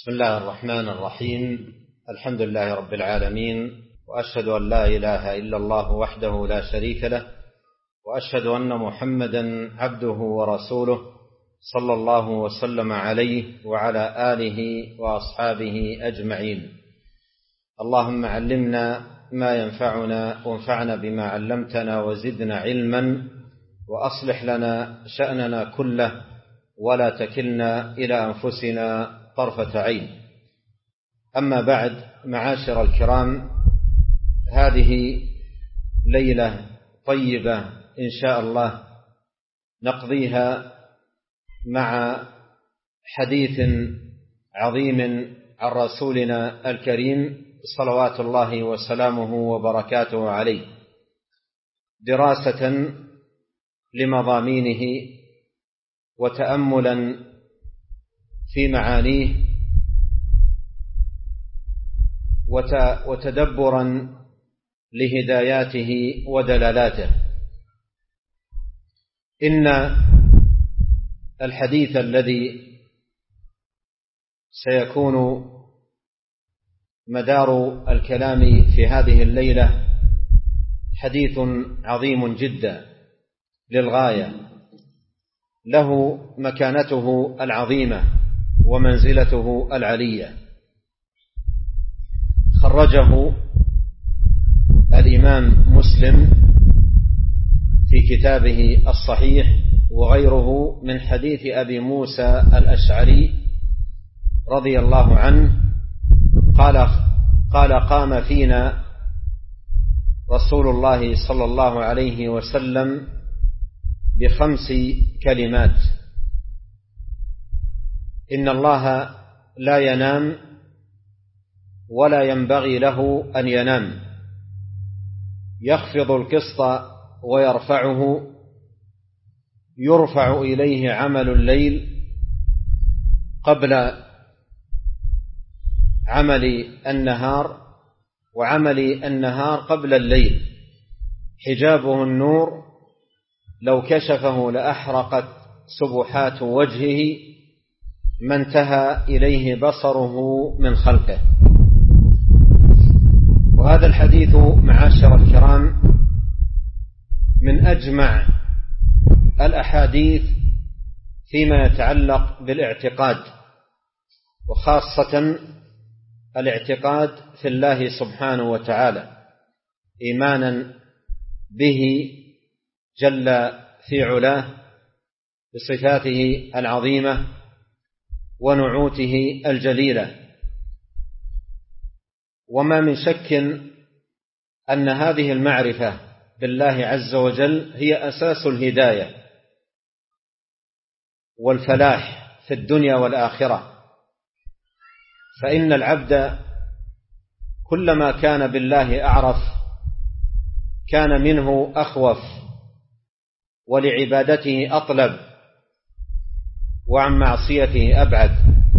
بسم الله الرحمن الرحيم. الحمد لله رب العالمين، وأشهد أن لا إله إلا الله وحده لا شريك له، وأشهد أن محمدا عبده ورسوله صلى الله وسلم عليه وعلى آله وأصحابه أجمعين. اللهم علمنا ما ينفعنا وانفعنا بما علمتنا وزدنا علما، وأصلح لنا شأننا كله ولا تكلنا إلى أنفسنا طرفة عين. أما بعد، معاشر الكرام، هذه ليلة طيبة إن شاء الله نقضيها مع حديث عظيم عن رسولنا الكريم صلوات الله وسلامه وبركاته عليه، دراسة لمضامينه وتأملا في معانيه وتدبرا لهداياته ودلالاته. إن الحديث الذي سيكون مدار الكلام في هذه الليلة حديث عظيم جدا للغاية، له مكانته العظيمة ومنزلته العلية. خرجه الإمام مسلم في كتابه الصحيح وغيره من حديث أبي موسى الأشعري رضي الله عنه قال: قام فينا رسول الله صلى الله عليه وسلم ب5 كلمات: إن الله لا ينام ولا ينبغي له أن ينام، يخفض القسط ويرفعه، يرفع إليه عمل الليل قبل عمل النهار، وعمل النهار قبل الليل، حجابه النور، لو كشفه لأحرقت سبحات وجهه، ما انتهى إليه بصره من خلقه. وهذا الحديث معاشر الكرام من أجمع الأحاديث فيما يتعلق بالاعتقاد، وخاصة الاعتقاد في الله سبحانه وتعالى، إيمانا به جل في علاه بصفاته العظيمة ونعوته الجليلة. وما من شك أن هذه المعرفة بالله عز وجل هي أساس الهداية والفلاح في الدنيا والآخرة، فإن العبد كلما كان بالله أعرف كان منه أخوف، ولعبادته أطلب، وعن معصيته أبعد.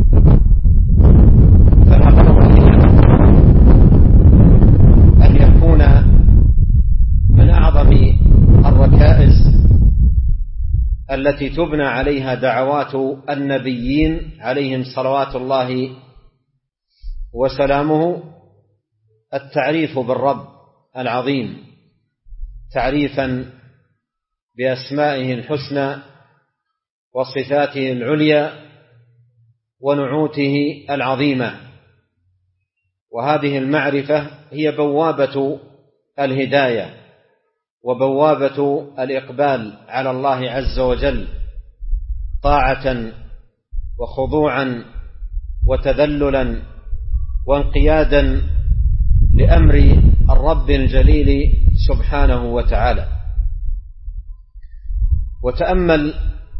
فالأقرب أن يكون من أعظم الركائز التي تبنى عليها دعوات النبيين عليهم صلوات الله وسلامه التعريف بالرب العظيم، تعريفا بأسمائه الحسنى وصفاته العليا ونعوته العظيمة. وهذه المعرفة هي بوابة الهداية وبوابة الإقبال على الله عز وجل، طاعة وخضوعا وتذللا وانقيادا لأمر الرب الجليل سبحانه وتعالى. وتأمل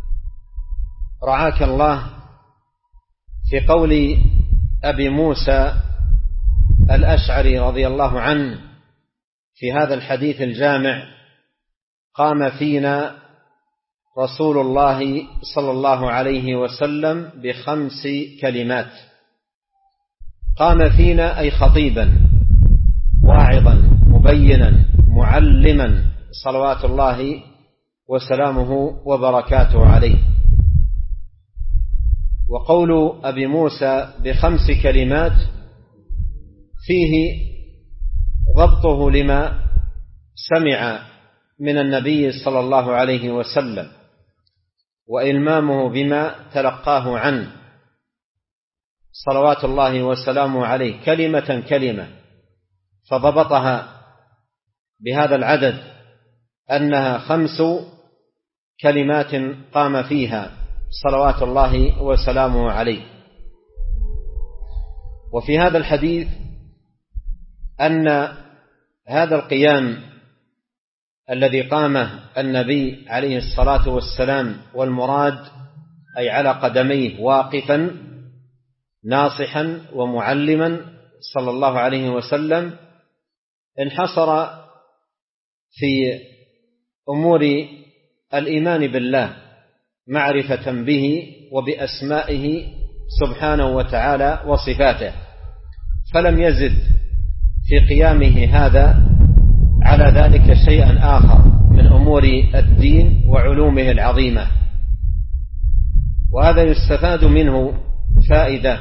رعاك الله في قول أبي موسى الأشعري رضي الله عنه في هذا الحديث الجامع: قام فينا رسول الله صلى الله عليه وسلم ب5 كلمات. قام فينا أي خطيبا واعظا مبينا معلما صلوات الله وسلامه وبركاته عليه. وقول أبي موسى ب5 كلمات فيه ضبطه لما سمع من النبي صلى الله عليه وسلم وإلمامه بما تلقاه عنه صلوات الله وسلامه عليه كلمة كلمة، فضبطها بهذا العدد أنها 5 كلمات قام فيها صلوات الله وسلامه عليه. وفي هذا الحديث أن هذا القيام الذي قامه النبي عليه الصلاة والسلام والمراد أي على قدميه واقفا ناصحا ومعلما صلى الله عليه وسلم انحصر في أمور الإيمان بالله معرفة به وبأسمائه سبحانه وتعالى وصفاته، فلم يزد في قيامه هذا على ذلك شيئا آخر من أمور الدين وعلومه العظيمة. وهذا يستفاد منه فائدة،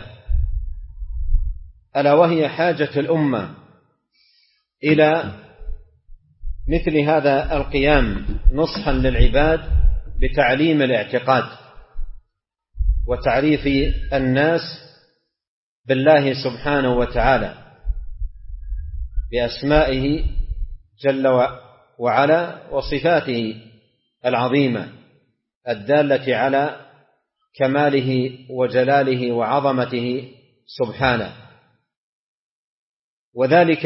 ألا وهي حاجة الأمة إلى مثل هذا القيام نصحا للعباد بتعليم الاعتقاد وتعريف الناس بالله سبحانه وتعالى بأسمائه جل وعلا وصفاته العظيمة الدالة على كماله وجلاله وعظمته سبحانه. وذلك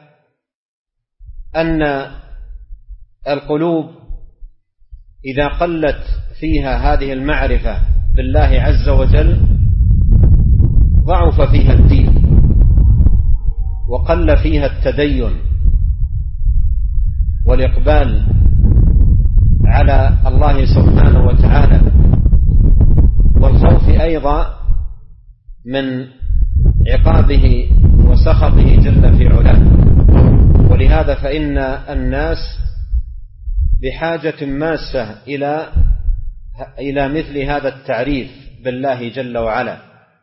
أن القلوب إذا قلت فيها هذه المعرفة بالله عز وجل ضعف فيها الدين وقل فيها التدين والإقبال على الله سبحانه وتعالى والخوف أيضا من عقابه وسخطه جل في علاه. ولهذا فإن الناس بحاجة ماسة إلى مثل هذا التعريف بالله جل وعلا.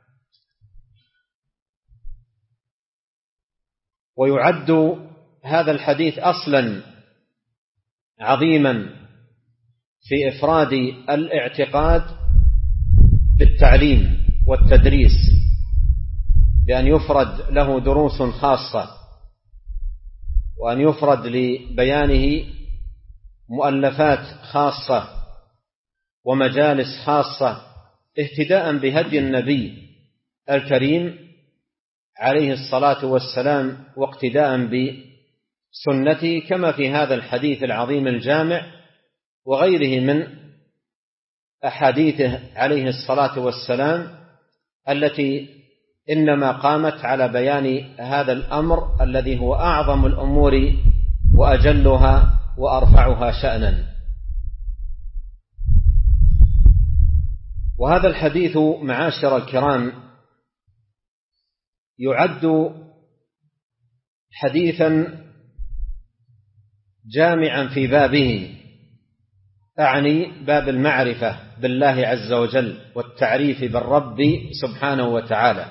ويعد هذا الحديث أصلا عظيما في إفراد الاعتقاد بالتعليم والتدريس، بأن يفرد له دروس خاصة وأن يفرد لبيانه مؤلفات خاصة ومجالس خاصة اهتداء بهدي النبي الكريم عليه الصلاة والسلام واقتداء بسنته، كما في هذا الحديث العظيم الجامع وغيره من أحاديثه عليه الصلاة والسلام التي إنما قامت على بيان هذا الأمر الذي هو أعظم الأمور وأجلها وأرفعها شأنا. وهذا الحديث معاشر الكرام يعد حديثا جامعا في بابه، أعني باب المعرفة بالله عز وجل والتعريف بالرب سبحانه وتعالى،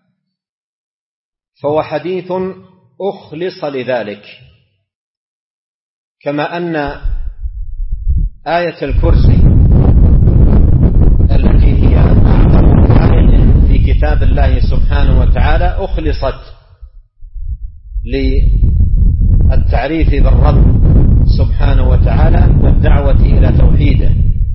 فهو حديث أخلص لذلك، كما أن آية الكرسي التي هي أعظم آية في كتاب الله سبحانه وتعالى أخلصت للتعريف بالرب سبحانه وتعالى والدعوة إلى توحيده،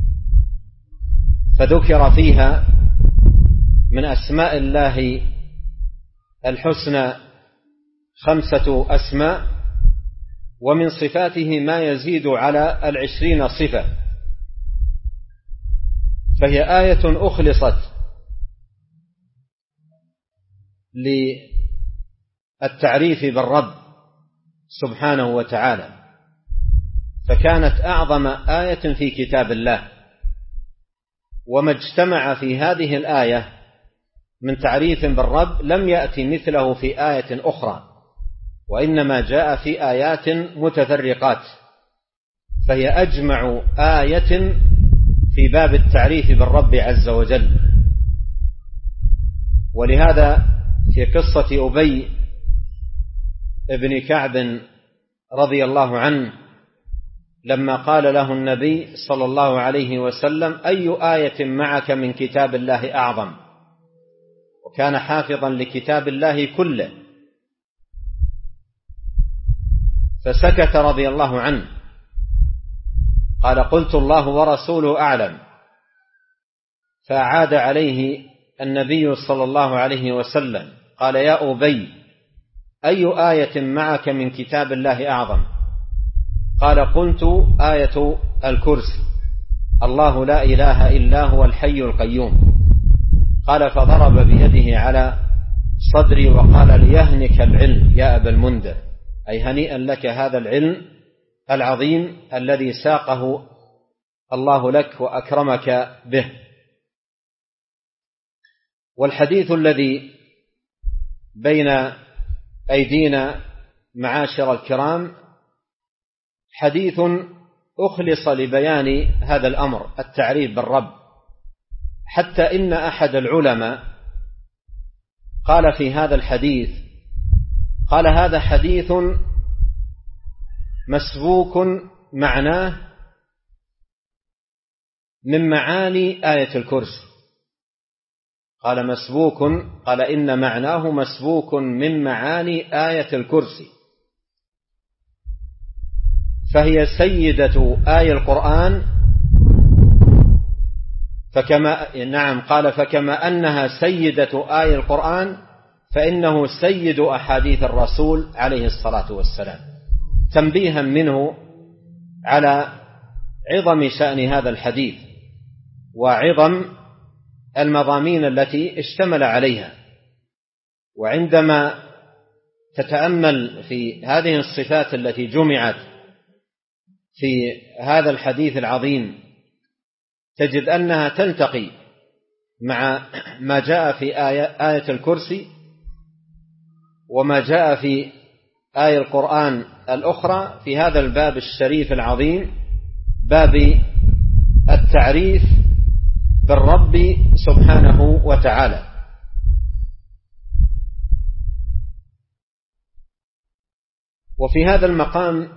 فذكر فيها من أسماء الله الحسنى 5 أسماء، ومن صفاته ما يزيد على 20 صفة، فهي آية أخلصت للتعريف بالرب سبحانه وتعالى، فكانت أعظم آية في كتاب الله. وما اجتمع في هذه الآية من تعريف بالرب لم يأتي مثله في آية أخرى، وإنما جاء في آيات متفرقات، فهي أجمع آية في باب التعريف بالرب عز وجل. ولهذا في قصة أبي بن كعب رضي الله عنه لما قال له النبي صلى الله عليه وسلم: أي آية معك من كتاب الله أعظم؟ وكان حافظا لكتاب الله كله، فسكت رضي الله عنه. قال: قلت الله ورسوله أعلم. فأعاد عليه النبي صلى الله عليه وسلم قال: يا أبي، أي آية معك من كتاب الله أعظم؟ قال: قلت آية الكرسي، الله لا إله إلا هو الحي القيوم. قال: فضرب بيده على صدري وقال: ليهنك العلم يا أبا المنذر، أي هنيئا لك هذا العلم العظيم الذي ساقه الله لك وأكرمك به. والحديث الذي بين أيدينا معاشر الكرام حديث أخلص لبيان هذا الأمر، التعريف بالرب، حتى إن أحد العلماء قال في هذا الحديث: قال: هذا حديث مسبوك معناه من معاني آية الكرسي. قال: مسبوك، قال: إن معناه مسبوك من معاني آية الكرسي، فهي سيدة آية القرآن. فكما أنها سيدة آية القرآن فإنه سيد أحاديث الرسول عليه الصلاة والسلام، تنبيها منه على عظم شأن هذا الحديث وعظم المضامين التي اشتمل عليها. وعندما تتأمل في هذه الصفات التي جمعت في هذا الحديث العظيم تجد أنها تلتقي مع ما جاء في آية الكرسي وما جاء في آية القرآن الأخرى في هذا الباب الشريف العظيم، باب التعريف بالرب سبحانه وتعالى. وفي هذا المقام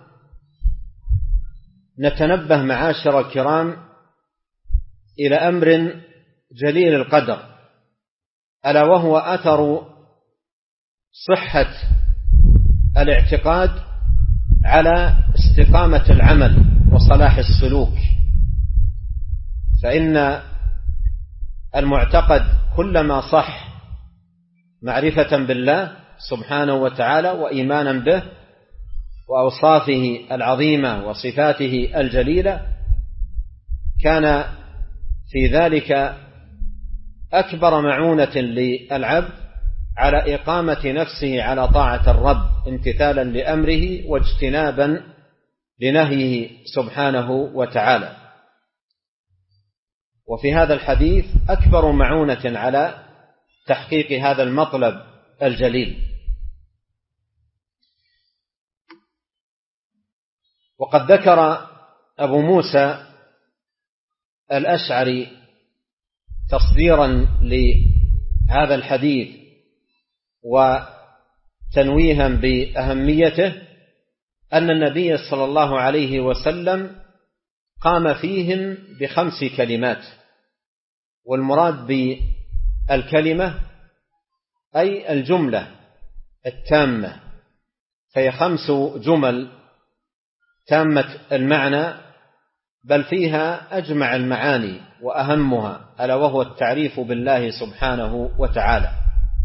نتنبه معاشر الكرام إلى أمر جليل القدر، ألا وهو أثر صحة الاعتقاد على استقامة العمل وصلاح السلوك. فإن المعتقد كلما صح معرفة بالله سبحانه وتعالى وإيمانا به وأوصافه العظيمة وصفاته الجليلة، كان في ذلك أكبر معونة للعبد على إقامة نفسه على طاعة الرب امتثالا لأمره واجتنابا لنهيه سبحانه وتعالى. وفي هذا الحديث أكبر معونة على تحقيق هذا المطلب الجليل. وقد ذكر أبو موسى الأشعري تصديرا لهذا الحديث وتنويها بأهميته أن النبي صلى الله عليه وسلم قام فيهم ب5 كلمات، والمراد بالكلمة أي الجملة التامة، فهي 5 جمل تامة المعنى، بل فيها أجمع المعاني وأهمها، ألا وهو التعريف بالله سبحانه وتعالى.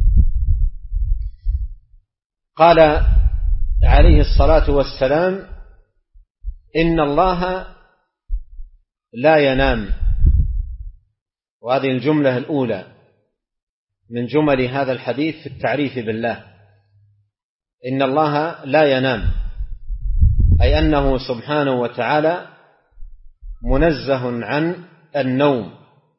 قال عليه الصلاة والسلام: إن الله لا ينام. وهذه الجملة الأولى من جمل هذا الحديث في التعريف بالله، إن الله لا ينام، أي أنه سبحانه وتعالى منزه عن النوم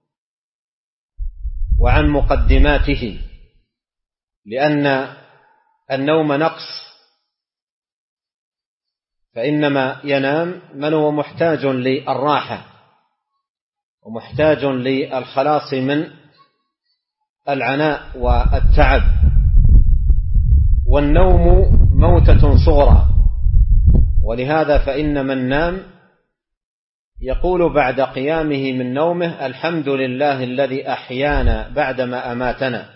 وعن مقدماته، لأن النوم نقص، فإنما ينام من هو محتاج للراحة ومحتاج للخلاص من العناء والتعب. والنوم موتة صغرى، ولهذا فإن من نام يقول بعد قيامه من نومه: الحمد لله الذي أحيانا بعدما أماتنا،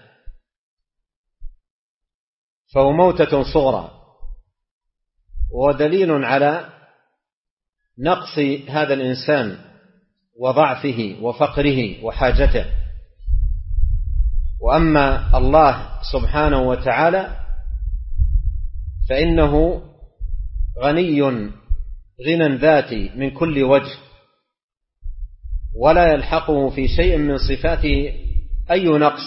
فهو موتة صغرى، ودليل على نقص هذا الإنسان وضعفه وفقره وحاجته. وأما الله سبحانه وتعالى فإنه غني غنى ذاتي من كل وجه، ولا يلحقه في شيء من صفاته أي نقص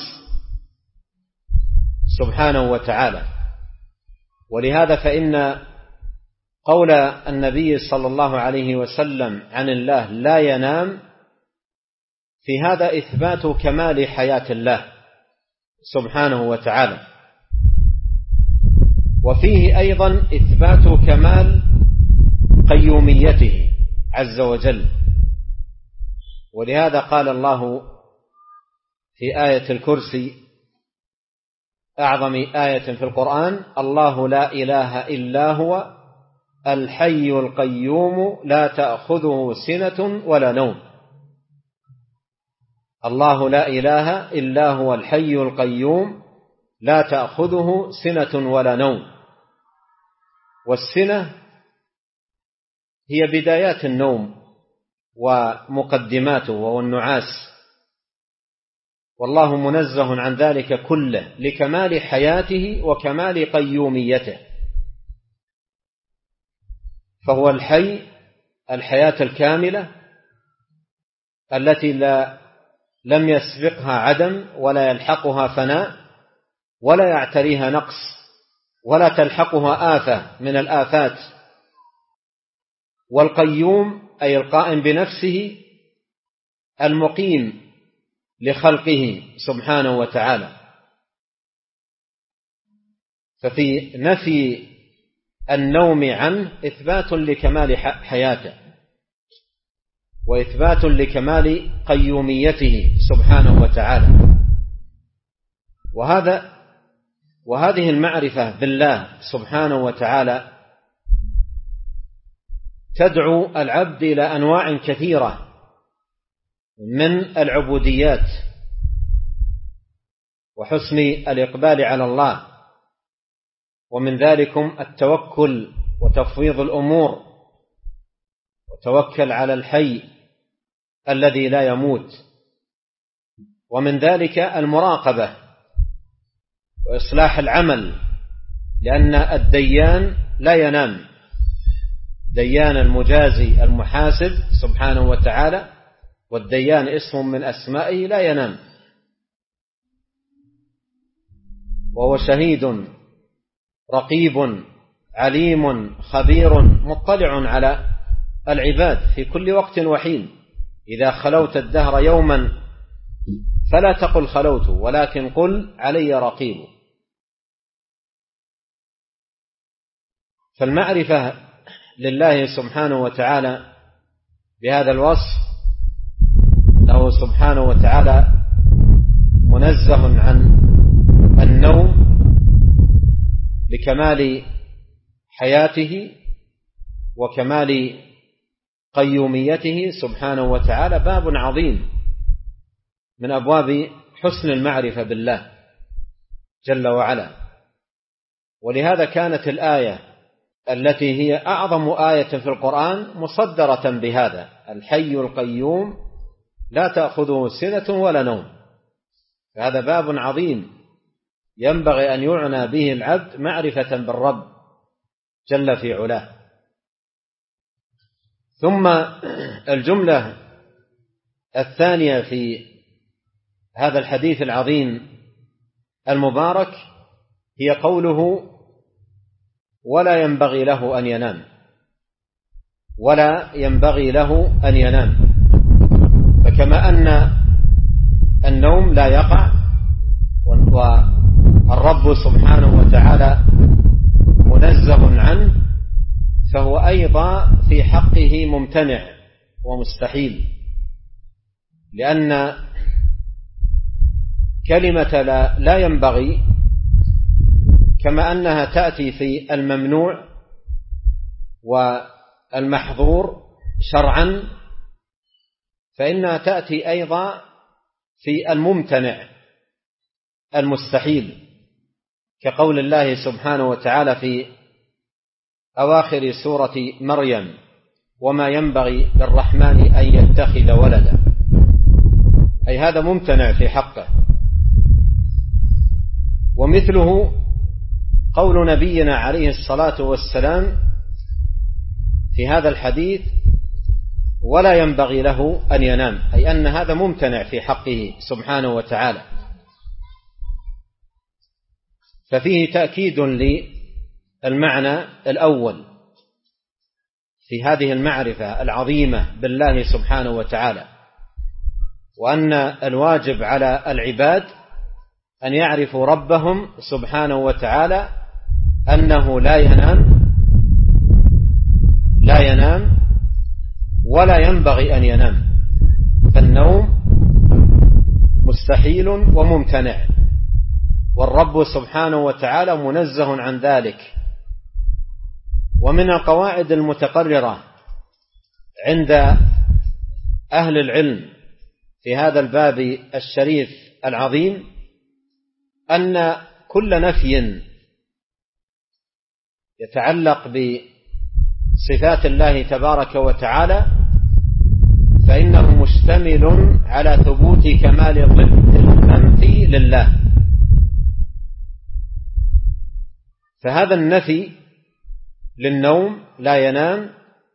سبحانه وتعالى. ولهذا فإن قول النبي صلى الله عليه وسلم عن الله لا ينام، في هذا إثبات كمال حياة الله سبحانه وتعالى، وفيه أيضا إثبات كمال قيوميته عز وجل. ولهذا قال الله في آية الكرسي أعظم آية في القرآن: الله لا إله إلا هو الحي القيوم لا تأخذه سنة ولا نوم. الله لا إله إلا هو الحي القيوم لا تأخذه سنة ولا نوم. والسنة هي بدايات النوم ومقدماته وهو النعاس، والله منزه عن ذلك كله لكمال حياته وكمال قيوميته، فهو الحي الحياة الكاملة التي لم يسبقها عدم ولا يلحقها فناء ولا يعتريها نقص ولا تلحقها آفة من الآفات. والقيوم أي القائم بنفسه المقيم لخلقه سبحانه وتعالى. ففي نفي النوم عنه إثبات لكمال حياته وإثبات لكمال قيوميته سبحانه وتعالى. وهذه المعرفة بالله سبحانه وتعالى تدعو العبد إلى أنواع كثيرة من العبوديات وحسن الإقبال على الله، ومن ذلكم التوكل وتفويض الأمور، وتوكل على الحي الذي لا يموت. ومن ذلك المراقبة وإصلاح العمل، لأن الديان لا ينام، ديان المجازي المحاسب سبحانه وتعالى، والديان اسم من أسمائه لا ينام، وهو شهيد رقيب عليم خبير مطلع على العباد في كل وقت وحين. إذا خلوت الدهر يوما فلا تقل خلوت، ولكن قل علي رقيب. فالمعرفة لله سبحانه وتعالى بهذا الوصف، أنه سبحانه وتعالى منزه عن النوم لكمال حياته وكمال قيوميته سبحانه وتعالى، باب عظيم من أبواب حسن المعرفة بالله جل وعلا. ولهذا كانت الآية التي هي أعظم آية في القرآن مصدرة بهذا: الحي القيوم لا تأخذه سنة ولا نوم. فهذا باب عظيم ينبغي أن يعنى به العبد معرفة بالرب جل في علاه. ثم الجملة الثانية في هذا الحديث العظيم المبارك هي قوله: ولا ينبغي له أن ينام، ولا ينبغي له أن ينام. فكما أن النوم لا يقع، والرب سبحانه وتعالى منزه عنه، فهو أيضا في حقه ممتنع ومستحيل، لأن كلمة لا ينبغي كما أنها تأتي في الممنوع والمحظور شرعا، فإنها تأتي أيضا في الممتنع المستحيل، كقول الله سبحانه وتعالى في أواخر سورة مريم: وما ينبغي للرحمن أن يتخذ ولدا، أي هذا ممتنع في حقه. ومثله قول نبينا عليه الصلاة والسلام في هذا الحديث: ولا ينبغي له أن ينام، أي أن هذا ممتنع في حقه سبحانه وتعالى. ففيه تأكيد للمعنى الأول في هذه المعرفة العظيمة بالله سبحانه وتعالى، وأن الواجب على العباد أن يعرفوا ربهم سبحانه وتعالى أنه لا ينام ولا ينبغي أن ينام، فالنوم مستحيل وممتنع، والرب سبحانه وتعالى منزه عن ذلك. ومن القواعد المتقررة عند أهل العلم في هذا الباب الشريف العظيم أن كل نفي يتعلق بصفات الله تبارك وتعالى فإنه مشتمل على ثبوت كمال المنفي لله. فهذا النفي للنوم لا ينام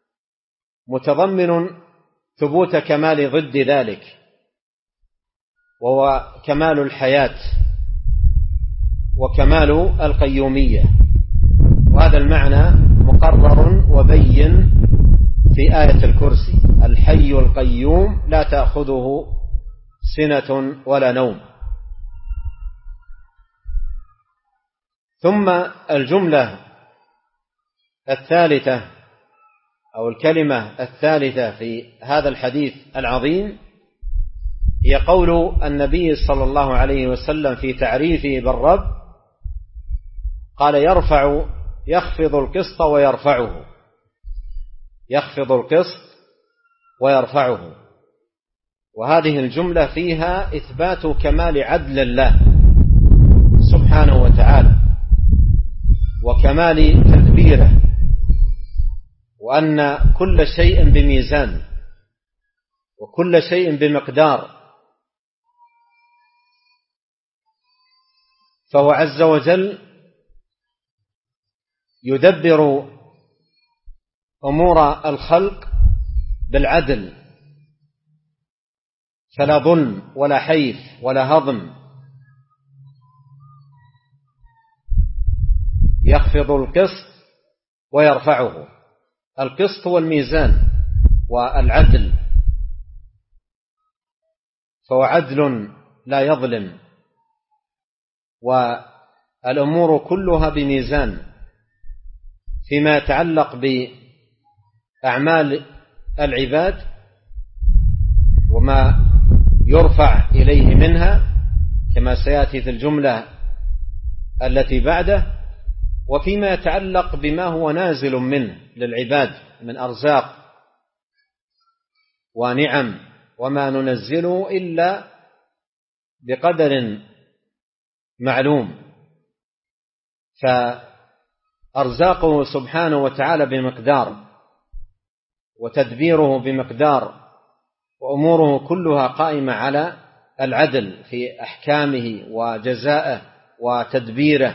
متضمن ثبوت كمال ضد ذلك، وهو كمال الحياة وكمال القيومية، وهذا المعنى مقرر وبين في آية الكرسي: الحي القيوم لا تأخذه سنة ولا نوم. ثم الجملة الثالثة أو الكلمة الثالثة في هذا الحديث العظيم هي قول النبي صلى الله عليه وسلم في تعريفه بالرب، قال: يخفض القسط ويرفعه، يخفض القسط ويرفعه. وهذه الجملة فيها إثبات كمال عدل الله سبحانه وتعالى وكمال تدبيره، وأن كل شيء بميزان وكل شيء بمقدار. فهو عز وجل يدبر أمور الخلق بالعدل، فلا ظلم ولا حيف ولا هضم. يخفض القسط ويرفعه. القسط هو الميزان والعدل، فهو عدل لا يظلم، والأمور كلها بميزان فيما يتعلق بأعمال العباد وما يرفع إليه منها كما سيأتي في الجملة التي بعده، وفيما يتعلق بما هو نازل منه للعباد من أرزاق ونعم، وما ننزله إلا بقدر معلوم. فأرزاقه سبحانه وتعالى بمقدار، وتدبيره بمقدار، وأموره كلها قائمة على العدل في أحكامه وجزائه وتدبيره.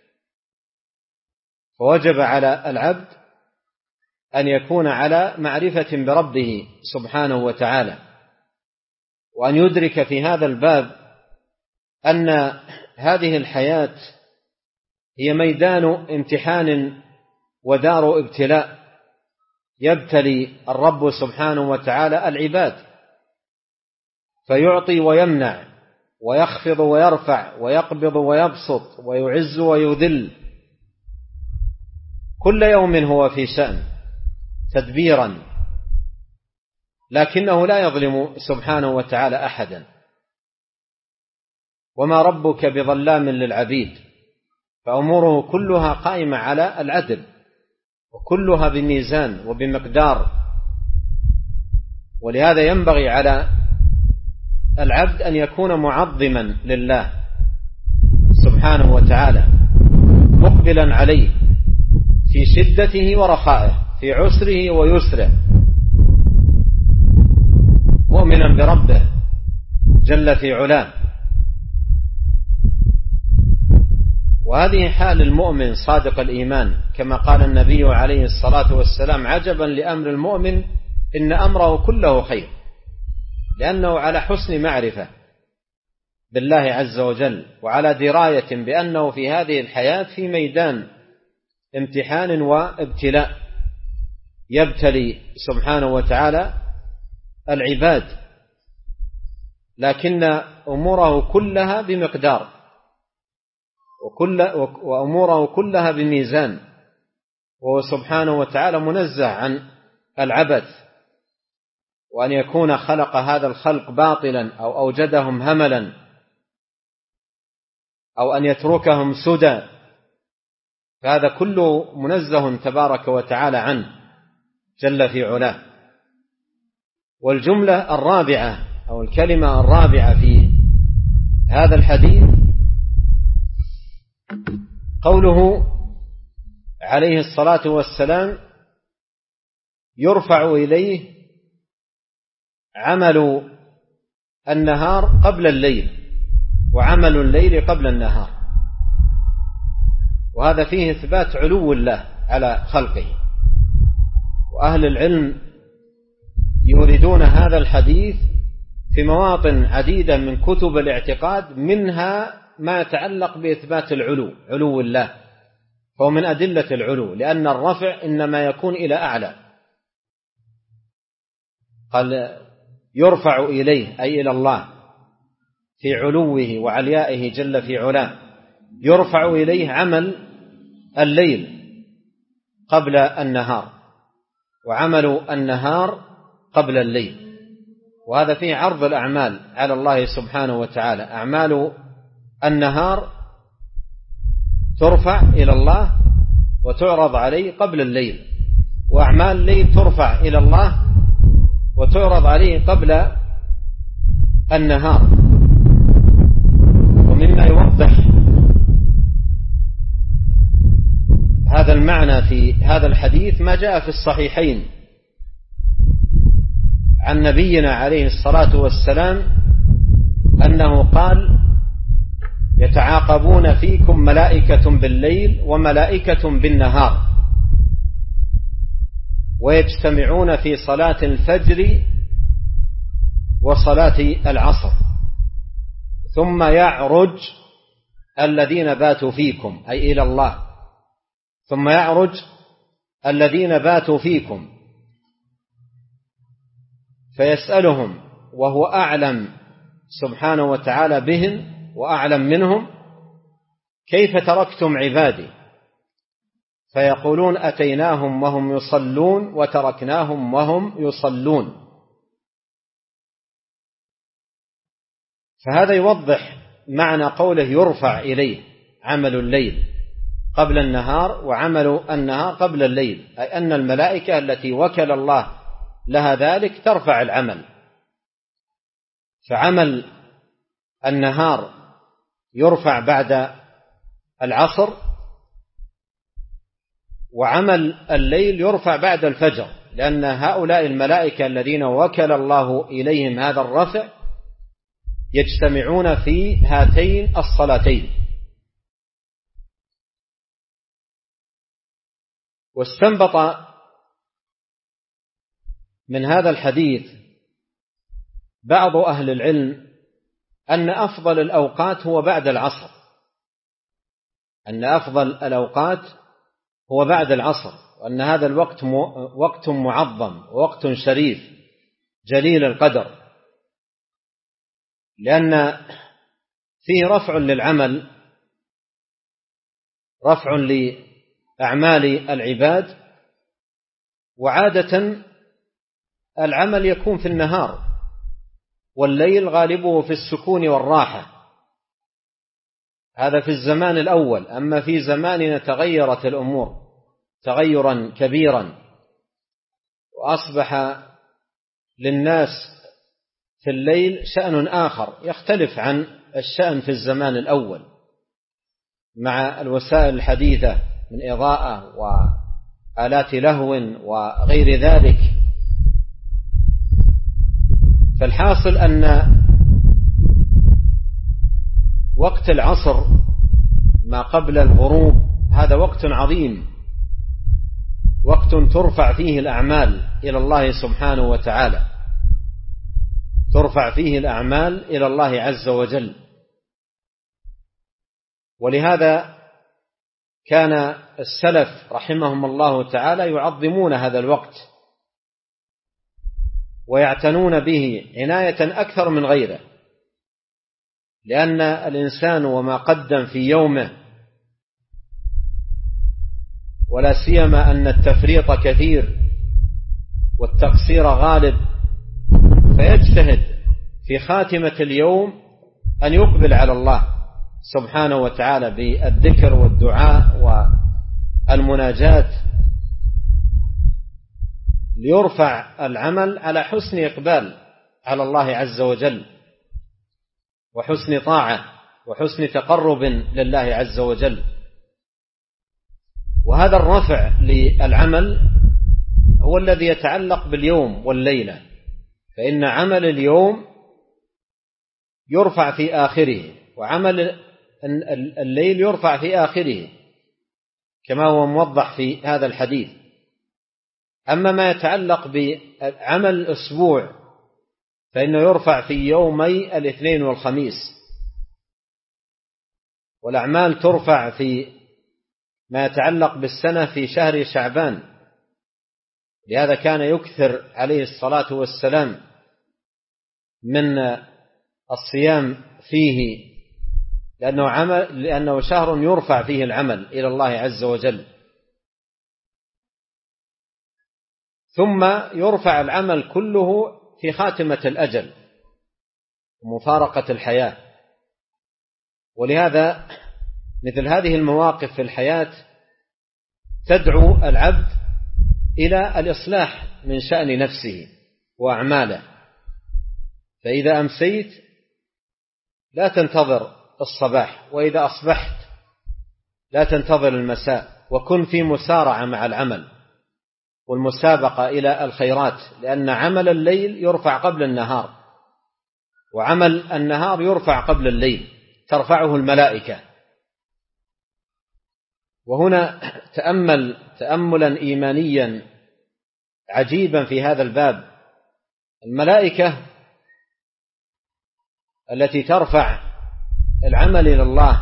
فوجب على العبد أن يكون على معرفة بربه سبحانه وتعالى، وأن يدرك في هذا الباب أن هذه الحياة هي ميدان امتحان ودار ابتلاء، يبتلي الرب سبحانه وتعالى العباد فيعطي ويمنع، ويخفض ويرفع، ويقبض ويبسط، ويعز ويذل. كل يوم هو في شأن تدبيرا، لكنه لا يظلم سبحانه وتعالى أحدا. وما ربك بظلام للعبيد، فأموره كلها قائمة على العدل، وكلها بميزان وبمقدار. ولهذا ينبغي على العبد أن يكون معظما لله سبحانه وتعالى، مقبلا عليه في شدته ورخائه، في عسره ويسره، مؤمنا بربه جل في علاه. وهذه حال المؤمن صادق الإيمان، كما قال النبي عليه الصلاة والسلام: عجبا لأمر المؤمن إن أمره كله خير، لأنه على حسن معرفة بالله عز وجل، وعلى دراية بأنه في هذه الحياة في ميدان امتحان وابتلاء، يبتلي سبحانه وتعالى العباد، لكن أموره كلها بمقدار، وأموره كلها بميزان، وهو سبحانه وتعالى منزه عن العبث، وأن يكون خلق هذا الخلق باطلا أو أوجدهم هملا أو أن يتركهم سدى، فهذا كله منزه تبارك وتعالى عنه جل في علاه. والجملة الرابعة أو الكلمة الرابعة في هذا الحديث قوله عليه الصلاة والسلام: يرفع إليه عمل النهار قبل الليل، وعمل الليل قبل النهار. وهذا فيه إثبات علو الله على خلقه. وأهل العلم يوردون هذا الحديث في مواطن عديدة من كتب الاعتقاد، منها ما يتعلق بإثبات العلو، علو الله، فهو من أدلة العلو، لأن الرفع إنما يكون إلى أعلى. قال: يرفع إليه أي إلى الله في علوه وعليائه جل في علاه، يرفع إليه عمل الليل قبل النهار، وعمل النهار قبل الليل. وهذا فيه عرض الأعمال على الله سبحانه وتعالى. أعمال النهار ترفع إلى الله وتعرض عليه قبل الليل، وأعمال الليل ترفع إلى الله وتعرض عليه قبل النهار. ومما يوضح هذا المعنى في هذا الحديث ما جاء في الصحيحين عن نبينا عليه الصلاة والسلام أنه قال: يتعاقبون فيكم ملائكة بالليل وملائكة بالنهار، ويجتمعون في صلاة الفجر وصلاة العصر، ثم يعرج الذين باتوا فيكم أي إلى الله، ثم يعرج الذين باتوا فيكم فيسألهم وهو أعلم سبحانه وتعالى بهم وأعلم منهم: كيف تركتم عبادي؟ فيقولون: أتيناهم وهم يصلون وتركناهم وهم يصلون. فهذا يوضح معنى قوله يرفع إليه عمل الليل قبل النهار وعمل النهار قبل الليل، أي أن الملائكة التي وكل الله لها ذلك ترفع العمل، فعمل النهار يرفع بعد العصر، وعمل الليل يرفع بعد الفجر، لأن هؤلاء الملائكة الذين وكل الله إليهم هذا الرفع يجتمعون في هاتين الصلاتين. واستنبط من هذا الحديث بعض أهل العلم أن أفضل الأوقات هو بعد العصر، أن أفضل الأوقات هو بعد العصر، وأن هذا الوقت وقت معظم ووقت شريف جليل القدر، لأن فيه رفع للعمل، رفع لأعمال العباد. وعادة العمل يكون في النهار، والليل غالبه في السكون والراحة، هذا في الزمان الأول. أما في زماننا تغيرت الأمور تغيرا كبيرا، وأصبح للناس في الليل شأن آخر يختلف عن الشأن في الزمان الأول، مع الوسائل الحديثة من إضاءة وآلات لهو وغير ذلك. فالحاصل أن وقت العصر ما قبل الغروب هذا وقت عظيم، وقت ترفع فيه الأعمال إلى الله سبحانه وتعالى، ترفع فيه الأعمال إلى الله عز وجل. ولهذا كان السلف رحمهم الله تعالى يعظمون هذا الوقت ويعتنون به عناية أكثر من غيره، لأن الإنسان وما قدم في يومه، ولا سيما أن التفريط كثير والتقصير غالب، فيجتهد في خاتمة اليوم أن يقبل على الله سبحانه وتعالى بالذكر والدعاء والمناجاة، ليرفع العمل على حسن إقبال على الله عز وجل، وحسن طاعة، وحسن تقرب لله عز وجل. وهذا الرفع للعمل هو الذي يتعلق باليوم والليلة، فإن عمل اليوم يرفع في آخره، وعمل الليل يرفع في آخره، كما هو موضح في هذا الحديث. أما ما يتعلق بعمل الأسبوع فإنه يرفع في يومي الاثنين والخميس، والأعمال ترفع في ما يتعلق بالسنة في شهر شعبان. لهذا كان يكثر عليه الصلاة والسلام من الصيام فيه، لأنه شهر يرفع فيه العمل إلى الله عز وجل. ثم يرفع العمل كله في خاتمة الأجل ومفارقة الحياة. ولهذا مثل هذه المواقف في الحياة تدعو العبد إلى الإصلاح من شأن نفسه وأعماله. فإذا أمسيت لا تنتظر الصباح، وإذا أصبحت لا تنتظر المساء، وكن في مسارعة مع العمل والمسابقة إلى الخيرات، لأن عمل الليل يرفع قبل النهار، وعمل النهار يرفع قبل الليل، ترفعه الملائكة. وهنا تأمل تأملا إيمانيا عجيبا في هذا الباب. الملائكة التي ترفع العمل إلى الله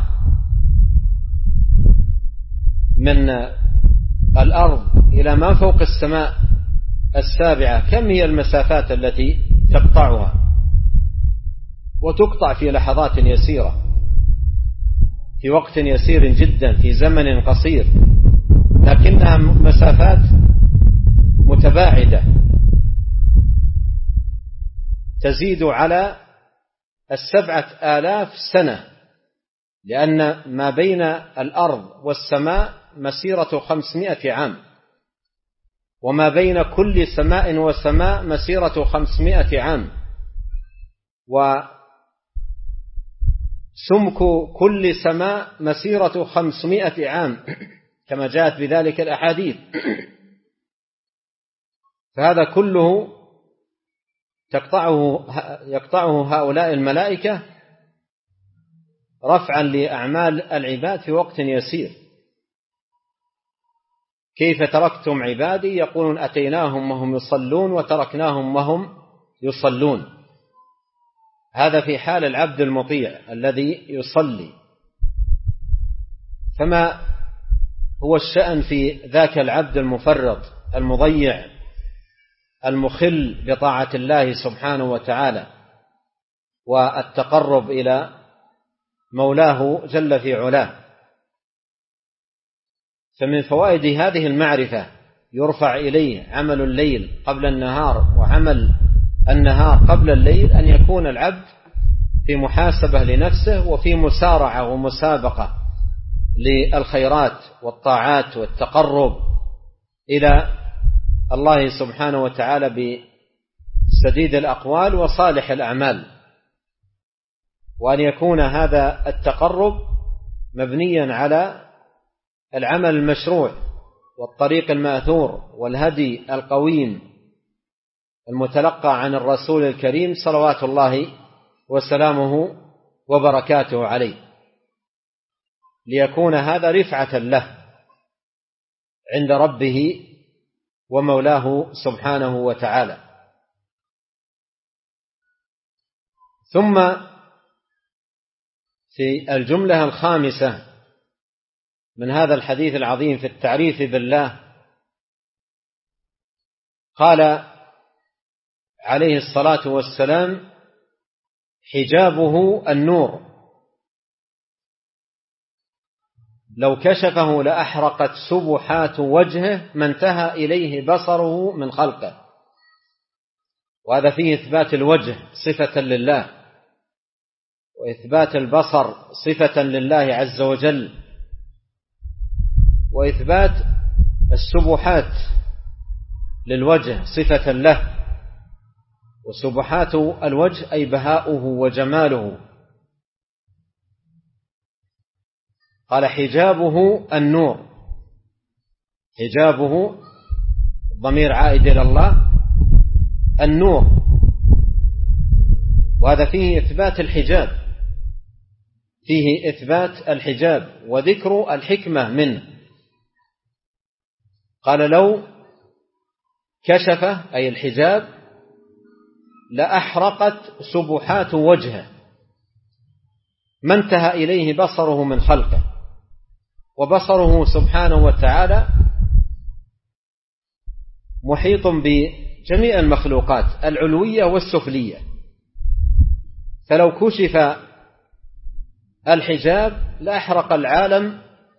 من الأرض إلى ما فوق السماء السابعة، كم هي المسافات التي تقطعها؟ وتقطع في لحظات يسيرة، في وقت يسير جدا، في زمن قصير، لكنها مسافات متباعدة تزيد على 7,000 سنة، لأن ما بين الأرض والسماء مسيرة 500 عام، وما بين كل سماء وسماء مسيرة 500 عام، وسمك كل سماء مسيرة 500 عام، كما جاءت بذلك الأحاديث. فهذا كله يقطعه هؤلاء الملائكة رفعا لأعمال العباد في وقت يسير. كيف تركتم عبادي؟ يقولون أتيناهم وهم يصلون وتركناهم وهم يصلون. هذا في حال العبد المطيع الذي يصلي. فما هو الشأن في ذاك العبد المفرط المضيع المخل بطاعة الله سبحانه وتعالى والتقرب إلى مولاه جل في علاه؟ فمن فوائد هذه المعرفة يرفع إليه عمل الليل قبل النهار وعمل النهار قبل الليل، أن يكون العبد في محاسبة لنفسه وفي مسارعة ومسابقة للخيرات والطاعات والتقرب إلى الله سبحانه وتعالى بسديد الأقوال وصالح الأعمال، وأن يكون هذا التقرب مبنيا على العمل المشروع والطريق المأثور والهدي القويم المتلقى عن الرسول الكريم صلوات الله وسلامه وبركاته عليه، ليكون هذا رفعة له عند ربه ومولاه سبحانه وتعالى. ثم في الجملة الخامسة من هذا الحديث العظيم في التعريف بالله قال عليه الصلاة والسلام: حجابه النور، لو كشفه لأحرقت سبحات وجهه ما انتهى إليه بصره من خلقه. وهذا فيه إثبات الوجه صفة لله، وإثبات البصر صفة لله عز وجل، وإثبات السبحات للوجه صفة له. وسبحات الوجه أي بهاؤه وجماله. قال: حجابه النور. حجابه الضمير عائد إلى الله، النور، وهذا فيه إثبات الحجاب، فيه إثبات الحجاب وذكر الحكمة منه. قال: لو كشف أي الحجاب لأحرقت سبحات وجهه ما انتهى إليه بصره من خلقه. وبصره سبحانه وتعالى محيط بجميع المخلوقات العلوية والسفلية، فلو كشف الحجاب لأحرق العالم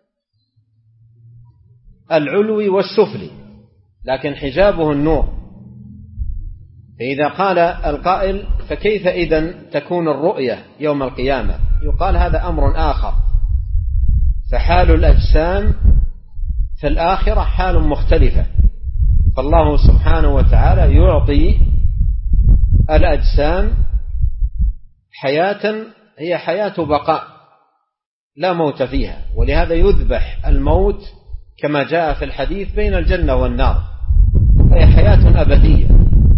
العلوي والسفلي، لكن حجابه النور. فإذا قال القائل: فكيف إذن تكون الرؤية يوم القيامة؟ يقال: هذا أمر آخر، فحال الأجسام في الآخرة حال مختلفة، فالله سبحانه وتعالى يعطي الأجسام حياة هي حياة بقاء لا موت فيها، ولهذا يذبح الموت كما جاء في الحديث بين الجنة والنار، فهي حياة أبدية.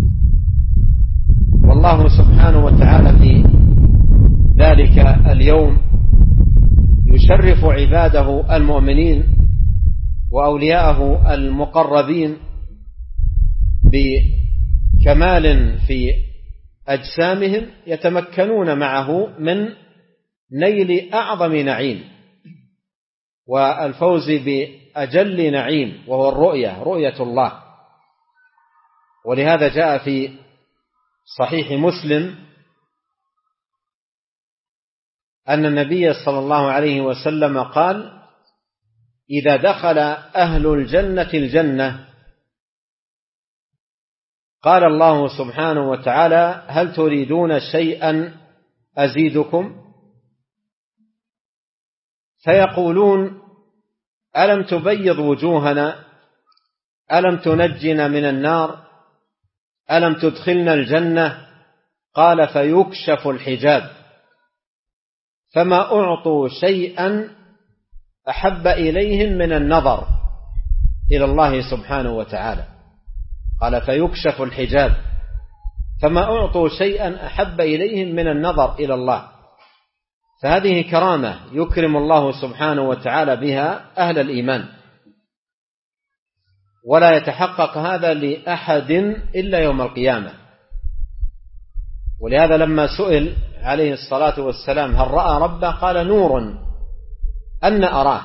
والله سبحانه وتعالى في ذلك اليوم يشرف عباده المؤمنين وأولياءه المقربين بكمال في أجسامهم يتمكنون معه من نيل أعظم نعيم والفوز بأجل نعيم، وهو الرؤية، رؤية الله. ولهذا جاء في صحيح مسلم أن النبي صلى الله عليه وسلم قال: إذا دخل أهل الجنة الجنة قال الله سبحانه وتعالى: هل تريدون شيئا أزيدكم؟ فيقولون: ألم تبيض وجوهنا؟ ألم تنجنا من النار؟ ألم تدخلنا الجنة؟ قال: فيكشف الحجاب فما أعطوا شيئا أحب إليهم من النظر إلى الله سبحانه وتعالى. قال: فيكشف الحجاب فما أعطوا شيئا أحب إليهم من النظر إلى الله. فهذه كرامة يكرم الله سبحانه وتعالى بها أهل الإيمان، ولا يتحقق هذا لأحد إلا يوم القيامة. ولهذا لما سئل عليه الصلاة والسلام: هل رأى ربه؟ قال: نور أن أراه،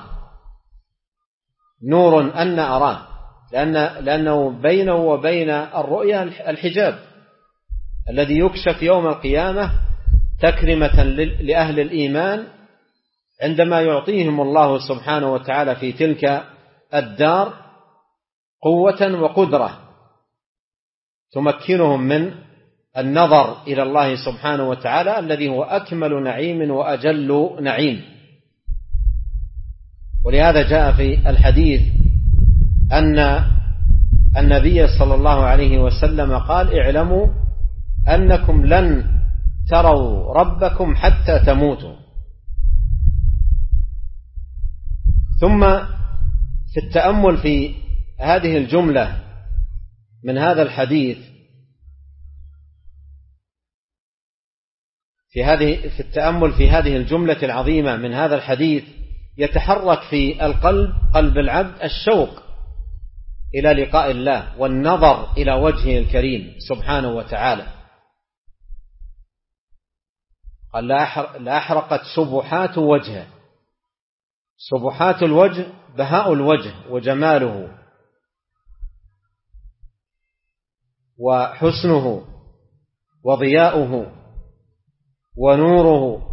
نور أن أراه، لأنه بينه وبين الرؤية الحجاب الذي يكشف يوم القيامة تكرمة لأهل الإيمان عندما يعطيهم الله سبحانه وتعالى في تلك الدار قوة وقدرة تمكنهم من النظر إلى الله سبحانه وتعالى الذي هو أكمل نعيم وأجل نعيم. ولهذا جاء في الحديث أن النبي صلى الله عليه وسلم قال: اعلموا أنكم لن تروا ربكم حتى تموتوا. ثم في التأمل في هذه الجملة من هذا الحديث، في التأمل في هذه الجملة العظيمة من هذا الحديث، يتحرك في القلب، قلب العبد، الشوق إلى لقاء الله والنظر إلى وجهه الكريم سبحانه وتعالى. قال: لأحرقت سبحات وجهه. سبحات الوجه بهاء الوجه وجماله وحسنه وضياؤه ونوره.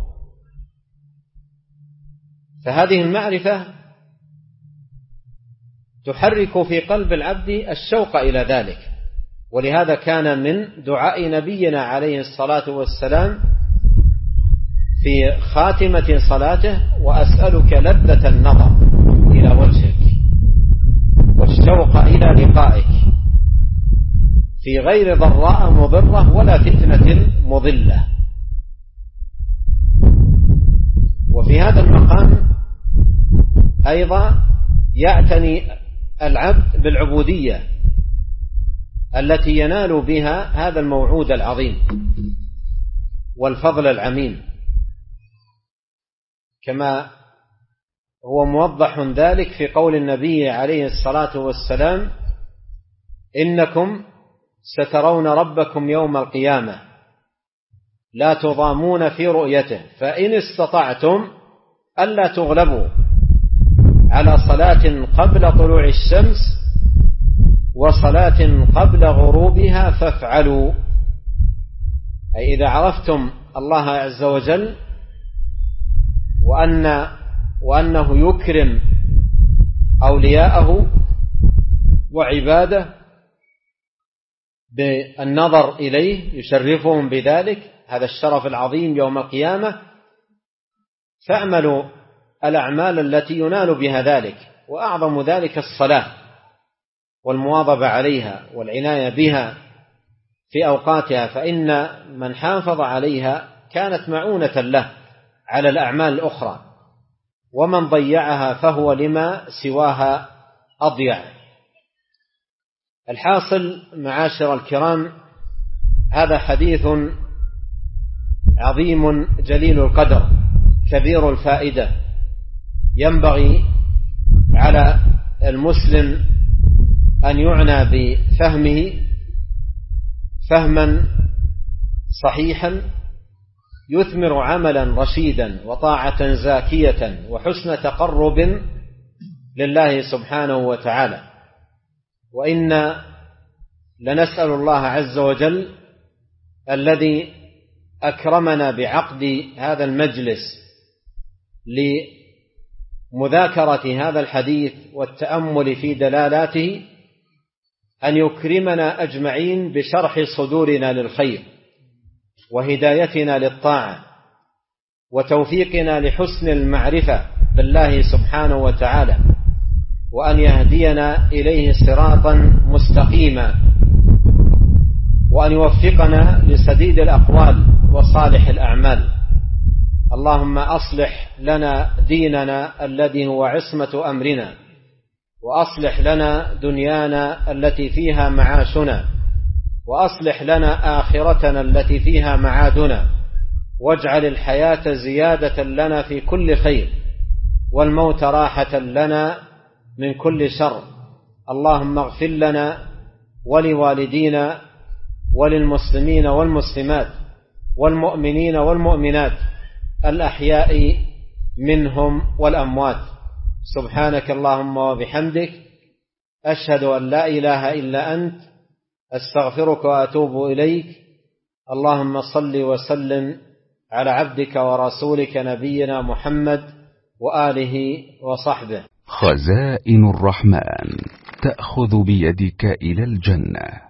فهذه المعرفة تحرك في قلب العبد الشوق إلى ذلك. ولهذا كان من دعاء نبينا عليه الصلاة والسلام في خاتمة صلاته: وأسألك لذة النظر إلى وجهك والشوق إلى لقائك في غير ضراء مضرة ولا فتنة مضلة. وفي هذا المقام أيضا يعتني العبد بالعبودية التي ينال بها هذا الموعود العظيم والفضل العميم، كما هو موضح ذلك في قول النبي عليه الصلاة والسلام: إنكم سترون ربكم يوم القيامة لا تضامون في رؤيته، فإن استطعتم ألا تغلبوا على صلاة قبل طلوع الشمس وصلاة قبل غروبها فافعلوا. أي إذا عرفتم الله عز وجل وأنه يكرم أولياءه وعباده بالنظر إليه، يشرفهم بذلك، هذا الشرف العظيم يوم القيامة، فاعملوا الأعمال التي ينال بها ذلك، وأعظم ذلك الصلاة والمواظبة عليها والعناية بها في أوقاتها، فإن من حافظ عليها كانت معونة له على الأعمال الأخرى، ومن ضيعها فهو لما سواها أضيع. الحاصل معاشر الكرام، هذا حديث عظيم جليل القدر كبير الفائدة، ينبغي على المسلم أن يعنى بفهمه فهما صحيحا يثمر عملا رشيدا وطاعة زاكية وحسن تقرب لله سبحانه وتعالى. وإنا لنسأل الله عز وجل الذي أكرمنا بعقد هذا المجلس لمذاكرة هذا الحديث والتأمل في دلالاته أن يكرمنا أجمعين بشرح صدورنا للخير وهدايتنا للطاعة وتوفيقنا لحسن المعرفة بالله سبحانه وتعالى، وأن يهدينا إليه صراطا مستقيما، وأن يوفقنا لسديد الأقوال وصالح الأعمال. اللهم أصلح لنا ديننا الذي هو عصمة أمرنا، وأصلح لنا دنيانا التي فيها معاشنا، وأصلح لنا آخرتنا التي فيها معادنا، واجعل الحياة زيادة لنا في كل خير والموت راحة لنا من كل شر. اللهم اغفر لنا ولوالدينا وللمسلمين والمسلمات والمؤمنين والمؤمنات الأحياء منهم والأموات. سبحانك اللهم وبحمدك، أشهد أن لا إله إلا أنت، أستغفرك وأتوب إليك. اللهم صل وسلم على عبدك ورسولك نبينا محمد وآله وصحبه. خزائن الرحمن تأخذ بيدك إلى الجنة.